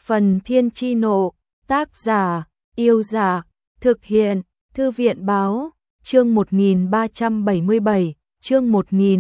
Phần Thiên Chi Nộ, tác giả, Yêu Giả, thực hiện, Thư viện Báo, chương 1377, chương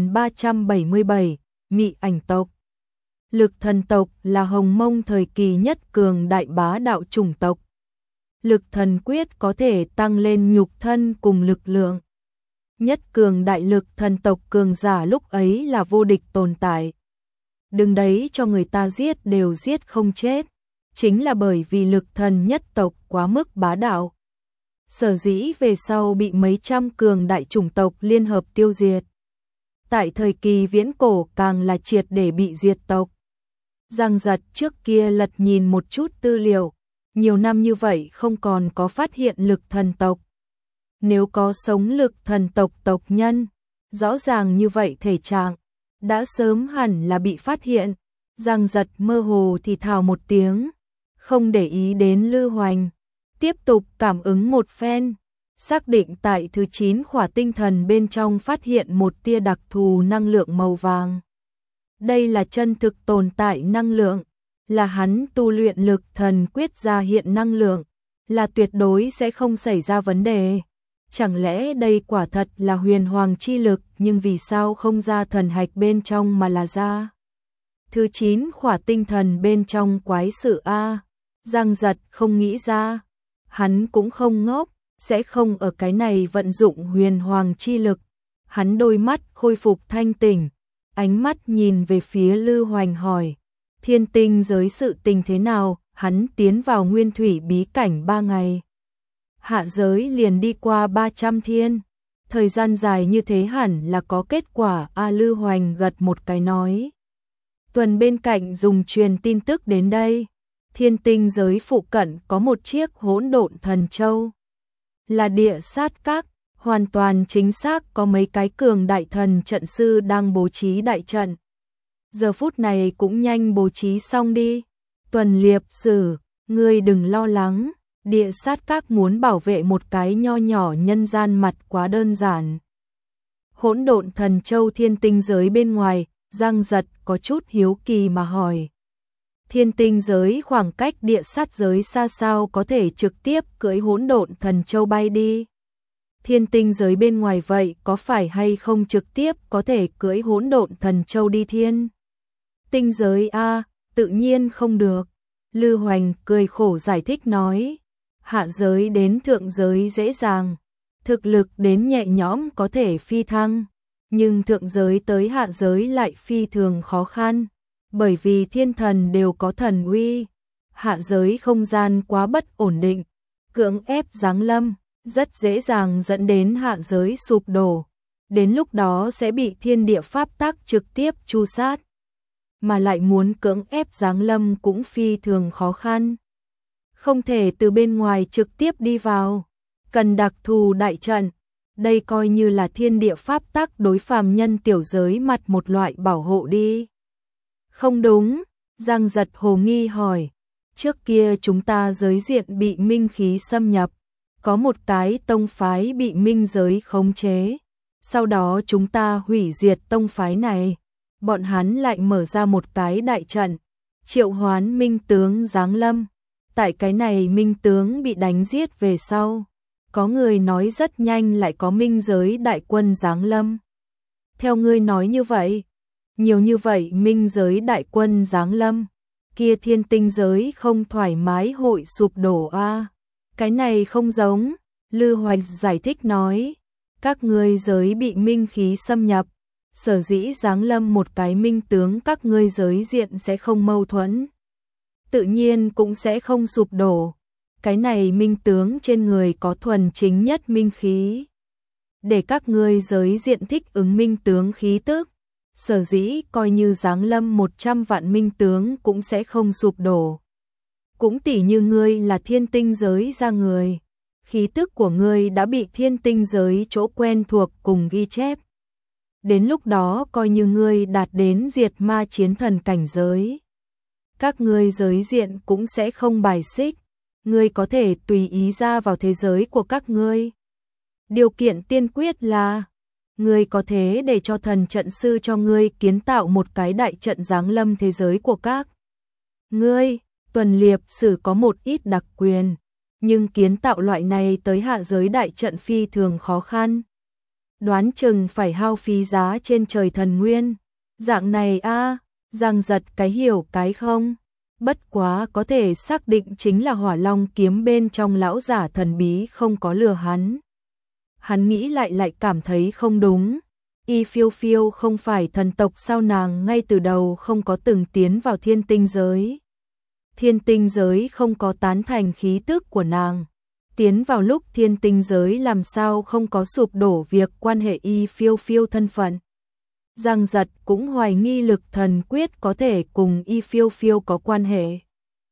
1377, Mị Ảnh tộc. Lực thần tộc là Hồng Mông thời kỳ nhất cường đại bá đạo chủng tộc. Lực thần quyết có thể tăng lên nhục thân cùng lực lượng. Nhất cường đại lực thần tộc cường giả lúc ấy là vô địch tồn tại. Đừng đấy cho người ta giết đều giết không chết. Chính là bởi vì lực thần nhất tộc quá mức bá đạo. Sở dĩ về sau bị mấy trăm cường đại chủng tộc liên hợp tiêu diệt. Tại thời kỳ viễn cổ càng là triệt để bị diệt tộc. Giang Giật trước kia lật nhìn một chút tư liệu, nhiều năm như vậy không còn có phát hiện lực thần tộc. Nếu có sống lực thần tộc tộc nhân, rõ ràng như vậy thể trạng, đã sớm hẳn là bị phát hiện. Giang Giật mơ hồ thì thào một tiếng, không để ý đến Lư Hoành, tiếp tục cảm ứng một phen, xác định tại thứ 9 khỏa tinh thần bên trong phát hiện một tia đặc thù năng lượng màu vàng. Đây là chân thực tồn tại năng lượng, là hắn tu luyện lực thần quyết ra hiện năng lượng, là tuyệt đối sẽ không xảy ra vấn đề. Chẳng lẽ đây quả thật là huyền hoàng chi lực, nhưng vì sao không ra thần hạch bên trong mà là ra thứ 9 khỏa tinh thần bên trong quái sự a? Giang Giật không nghĩ ra, hắn cũng không ngốc, sẽ không ở cái này vận dụng huyền hoàng chi lực. Hắn đôi mắt khôi phục thanh tỉnh, ánh mắt nhìn về phía Lư Hoành hỏi, thiên tinh giới sự tình thế nào? Hắn tiến vào nguyên thủy bí cảnh 3 ngày. Hạ giới liền đi qua 300 thiên. Thời gian dài như thế hẳn là có kết quả. Lư Hoành gật một cái nói. Tuần bên cạnh dùng truyền tin tức đến đây. Thiên tinh giới phụ cận có một chiếc hỗn độn thần châu. Là địa sát các, hoàn toàn chính xác có mấy cái cường đại thần trận sư đang bố trí đại trận. Giờ phút này cũng nhanh bố trí xong đi. Tuần Liệp Sử, ngươi đừng lo lắng, địa sát các muốn bảo vệ một cái nho nhỏ nhân gian mặt quá đơn giản. Hỗn độn thần châu thiên tinh giới bên ngoài, Giang Giật có chút hiếu kỳ mà hỏi. Thiên tinh giới khoảng cách địa sát giới xa sao có thể trực tiếp cưỡi hỗn độn thần châu bay đi? Thiên tinh giới bên ngoài vậy có phải hay không trực tiếp có thể cưỡi hỗn độn thần châu đi thiên tinh giới a? Tự nhiên không được. Lư Hoành cười khổ giải thích nói, hạ giới đến thượng giới dễ dàng, thực lực đến nhẹ nhõm có thể phi thăng, nhưng thượng giới tới hạ giới lại phi thường khó khăn, bởi vì thiên thần đều có thần uy, hạ giới không gian quá bất ổn định, cưỡng ép giáng lâm, rất dễ dàng dẫn đến hạ giới sụp đổ, đến lúc đó sẽ bị thiên địa pháp tắc trực tiếp tru sát. Mà lại muốn cưỡng ép giáng lâm cũng phi thường khó khăn. Không thể từ bên ngoài trực tiếp đi vào, cần đặc thù đại trận, đây coi như là thiên địa pháp tắc đối phàm nhân tiểu giới mặt một loại bảo hộ đi. Không đúng, Giang Giật hồ nghi hỏi, trước kia chúng ta giới diện bị minh khí xâm nhập, có một cái tông phái bị minh giới khống chế, sau đó chúng ta hủy diệt tông phái này. Bọn hắn lại mở ra một cái đại trận, triệu hoán minh tướng giáng lâm. Tại cái này minh tướng bị đánh giết về sau, có người nói rất nhanh lại có minh giới đại quân giáng lâm. Theo ngươi nói như vậy, nhiều như vậy minh giới đại quân giáng lâm, kia thiên tinh giới không thoải mái hội sụp đổ a? Cái này không giống, Lư Hoành giải thích nói, các ngươi giới bị minh khí xâm nhập. Sở dĩ giáng lâm một cái minh tướng các ngươi giới diện sẽ không mâu thuẫn, tự nhiên cũng sẽ không sụp đổ. Cái này minh tướng trên người có thuần chính nhất minh khí, để các ngươi giới diện thích ứng minh tướng khí tức, sở dĩ coi như giáng lâm 100 vạn minh tướng cũng sẽ không sụp đổ. Cũng tỉ như ngươi là thiên tinh giới ra người, khí tức của ngươi đã bị thiên tinh giới chỗ quen thuộc cùng ghi chép. Đến lúc đó coi như ngươi đạt đến diệt ma chiến thần cảnh giới, các ngươi giới diện cũng sẽ không bài xích, ngươi có thể tùy ý ra vào thế giới của các ngươi. Điều kiện tiên quyết là ngươi có thể để cho thần trận sư cho ngươi kiến tạo một cái đại trận giáng lâm thế giới của các ngươi. Tuần Liệp Sử có một ít đặc quyền, nhưng kiến tạo loại này tới hạ giới đại trận phi thường khó khăn. Đoán chừng phải hao phí giá trên trời thần nguyên. Dạng này a, Giang Giật cái hiểu cái không. Bất quá có thể xác định chính là Hỏa Long kiếm bên trong lão giả thần bí không có lừa hắn. Hắn nghĩ lại cảm thấy không đúng. Y Phiêu Phiêu không phải thần tộc sao, nàng ngay từ đầu không có từng tiến vào thiên tinh giới. Thiên tinh giới không có tán thành khí tức của nàng. Tiến vào lúc thiên tinh giới làm sao không có sụp đổ việc quan hệ Y Phiêu Phiêu thân phận. Giang Giật cũng hoài nghi Lực Thần Quyết có thể cùng Y Phiêu Phiêu có quan hệ.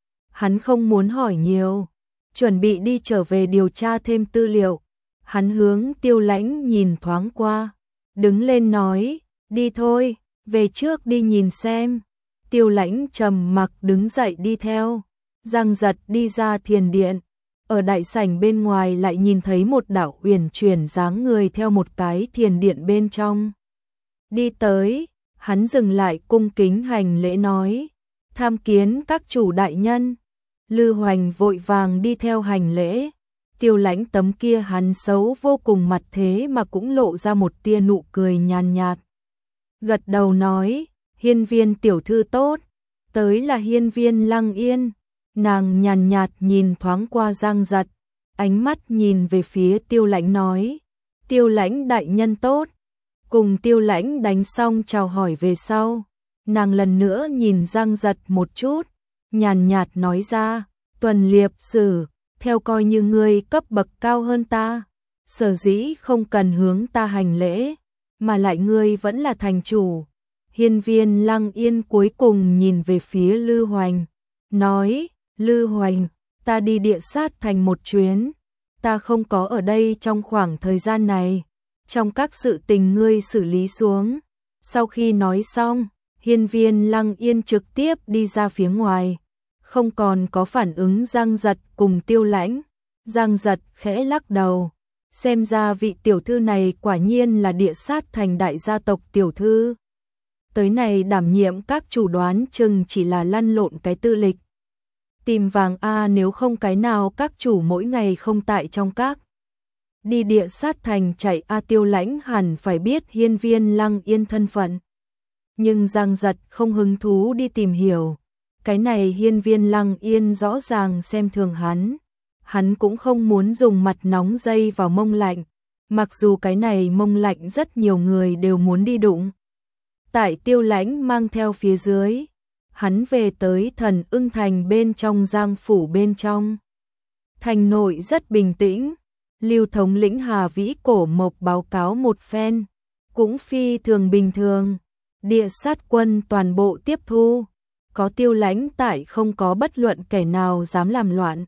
Hắn không muốn hỏi nhiều, chuẩn bị đi trở về điều tra thêm tư liệu. Hắn hướng Tiêu Lãnh nhìn thoáng qua, đứng lên nói, đi thôi, về trước đi nhìn xem. Tiêu Lãnh trầm mặc đứng dậy đi theo. Giang Giật đi ra thiền điện, ở đại sảnh bên ngoài lại nhìn thấy một đạo uyển chuyển dáng người theo một cái thiền điện bên trong. Đi tới, hắn dừng lại cung kính hành lễ nói, tham kiến các chủ đại nhân. Lư Hoành vội vàng đi theo hành lễ. Tiêu Lãnh tấm kia hắn xấu vô cùng mặt thế mà cũng lộ ra một tia nụ cười nhàn nhạt. Gật đầu nói, Hiên Viên tiểu thư tốt, tới là Hiên Viên Lăng Yên. Nàng nhàn nhạt nhìn thoáng qua Giang Giật, ánh mắt nhìn về phía Tiêu Lãnh nói, Tiêu Lãnh đại nhân tốt. Cùng Tiêu Lãnh đánh xong chào hỏi về sau, nàng lần nữa nhìn Giang Giật một chút, nhàn nhạt nói ra, Tuần Liệp Sử, theo coi như ngươi cấp bậc cao hơn ta, sở dĩ không cần hướng ta hành lễ, mà lại ngươi vẫn là thành chủ. Hiên Viên Lăng Yên cuối cùng nhìn về phía Lư Hoành, nói, Lư Hoành, ta đi Địa Sát Thành một chuyến, ta không có ở đây trong khoảng thời gian này, trong các sự tình ngươi xử lý xuống. Sau khi nói xong, Hiên Viên Lăng Yên trực tiếp đi ra phía ngoài, không còn có phản ứng Giang Giật cùng Tiêu Lãnh. Giang Giật khẽ lắc đầu, xem ra vị tiểu thư này quả nhiên là Địa Sát Thành đại gia tộc tiểu thư. Tới này đảm nhiệm các chủ đoán chừng chỉ là lăn lộn cái tư lịch. Tìm vàng a, nếu không cái nào các chủ mỗi ngày không tại trong các. Đi Địa Sát Thành chạy a. Tiêu Lãnh hẳn phải biết Hiên Viên Lăng Yên thân phận. Nhưng Giang Giật không hứng thú đi tìm hiểu. Cái này Hiên Viên Lăng Yên rõ ràng xem thường hắn. Hắn cũng không muốn dùng mặt nóng dây vào mông lạnh. Mặc dù cái này mông lạnh rất nhiều người đều muốn đi đụng. Tại Tiêu Lãnh mang theo phía dưới, hắn về tới Thần Ưng Thành bên trong Giang phủ bên trong. Thành nội rất bình tĩnh. Lưu thống lĩnh Hà Vĩ Cổ Mộc báo cáo một phen, cũng phi thường bình thường. Địa sát quân toàn bộ tiếp thu, có Tiêu Lãnh tại không có bất luận kẻ nào dám làm loạn.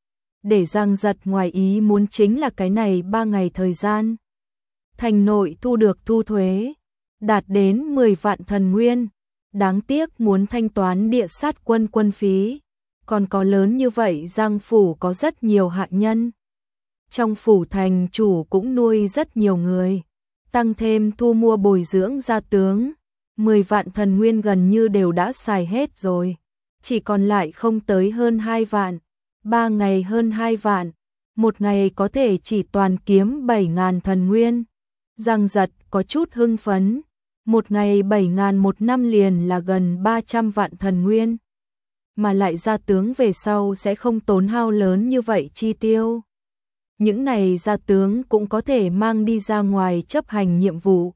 Để Giang Giật ngoài ý muốn chính là cái này 3 ngày thời gian. Thành nội thu được thu thuế, đạt đến 10 vạn thần nguyên. Đáng tiếc muốn thanh toán địa sát quân quân phí. Còn có lớn như vậy Giang phủ có rất nhiều hạ nhân. Trong phủ thành chủ cũng nuôi rất nhiều người. Tăng thêm thu mua bồi dưỡng gia tướng. 10 vạn thần nguyên gần như đều đã xài hết rồi. Chỉ còn lại không tới hơn 2 vạn. 3 ngày hơn 2 vạn. Một ngày có thể chỉ toàn kiếm 7.000 thần nguyên. Giang Giật có chút hưng phấn. Một ngày 7.000, một năm liền là gần 300 vạn thần nguyên. Mà lại gia tướng về sau sẽ không tốn hao lớn như vậy chi tiêu. Những này gia tướng cũng có thể mang đi ra ngoài chấp hành nhiệm vụ.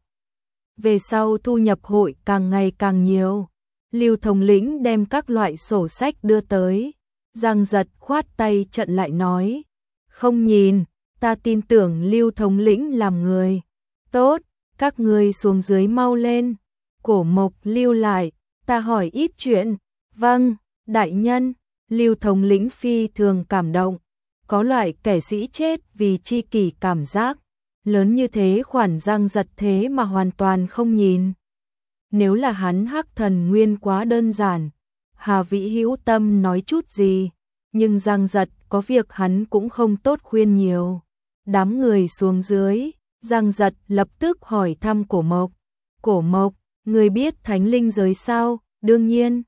Về sau thu nhập hội càng ngày càng nhiều. Lưu thống lĩnh đem các loại sổ sách đưa tới. Giang Giật khoát tay trận lại nói. Không nhìn, ta tin tưởng Lưu thống lĩnh làm người. Tốt, các người xuống dưới mau lên. Cổ Mộc lưu lại, ta hỏi ít chuyện. Vâng, đại nhân. Lưu thống lĩnh phi thường cảm động. Có loại kẻ sĩ chết vì chi kỷ cảm giác. Lớn như thế khoản Giang Giật thế mà hoàn toàn không nhìn. Nếu là hắn Hắc Thần Nguyên quá đơn giản, Hà Vĩ hữu tâm nói chút gì, nhưng Giang Giật có việc hắn cũng không tốt khuyên nhiều. Đám người xuống dưới, Giang Giật lập tức hỏi thăm Cổ Mộc. Cổ Mộc, người biết Thánh Linh giới sao? Đương nhiên.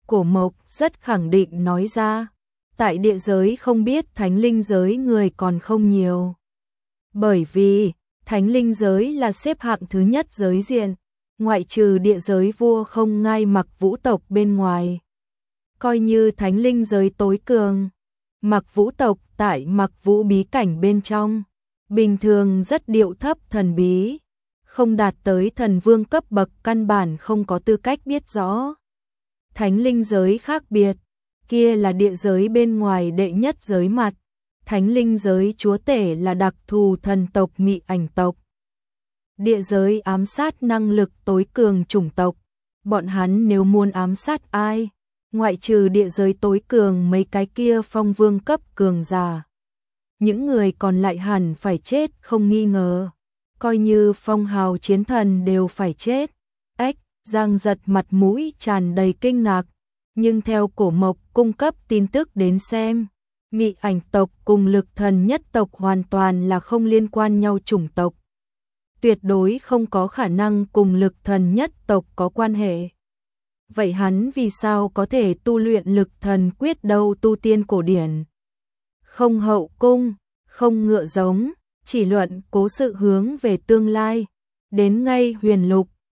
Cổ Mộc rất khẳng định nói ra, tại địa giới không biết thánh linh giới người còn không nhiều. Bởi vì, thánh linh giới là xếp hạng thứ nhất giới diện, ngoại trừ địa giới vua không ngai Mặc Vũ tộc bên ngoài. Coi như thánh linh giới tối cường, Mặc Vũ tộc tại Mặc Vũ bí cảnh bên trong, bình thường rất điệu thấp thần bí, không đạt tới thần vương cấp bậc căn bản không có tư cách biết rõ. Thánh linh giới khác biệt, kia là địa giới bên ngoài đệ nhất giới mặt, thánh linh giới chúa tể là đặc thù thần tộc Mị Ảnh tộc. Địa giới ám sát năng lực tối cường chủng tộc, bọn hắn nếu muốn ám sát ai, ngoại trừ địa giới tối cường mấy cái kia phong vương cấp cường giả, những người còn lại hẳn phải chết không nghi ngờ, coi như phong hào chiến thần đều phải chết. Ếch, Giang Giật mặt mũi tràn đầy kinh ngạc, nhưng theo Cổ Mộc cung cấp tin tức đến xem, Mị Ảnh tộc cùng Lực Thần nhất tộc hoàn toàn là không liên quan nhau chủng tộc. Tuyệt đối không có khả năng cùng Lực Thần nhất tộc có quan hệ. Vậy hắn vì sao có thể tu luyện Lực Thần quyết đâu? Tu tiên cổ điển, không hậu cung, không ngựa giống, chỉ luận cố sự hướng về tương lai, đến ngay huyền lục,